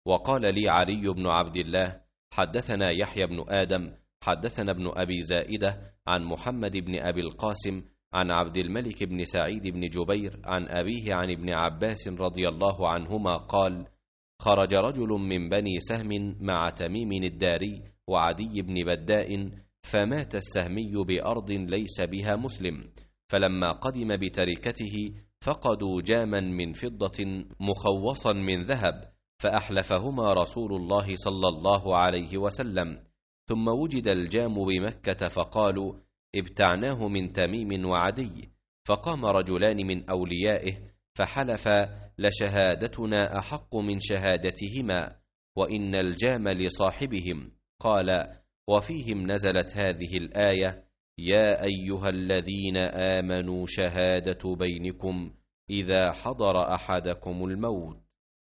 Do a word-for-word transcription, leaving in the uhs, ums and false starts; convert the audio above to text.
وقال لي علي بن عبد الله حدثنا يحيى بن آدم حدثنا ابن أبي زائدة عن محمد بن أبي القاسم عن عبد الملك بن سعيد بن جبير عن أبيه عن ابن عباس رضي الله عنهما قال: خرج رجل من بني سهم مع تميم الداري وعدي بن بداء، فمات السهمي بأرض ليس بها مسلم، فلما قدم بتركته فقدوا جاما من فضة مخوصا من ذهب، فأحلفهما رسول الله صلى الله عليه وسلم، ثم وجد الجام بمكة فقالوا: ابتعناه من تميم وعدي. فقام رجلان من أوليائه فحلفا: لشهادتنا أحق من شهادتهما، وإن الجام لصاحبهم. قال: وفيهم نزلت هذه الآية: يا أيها الذين آمنوا شهادة بينكم إذا حضر أحدكم الموت.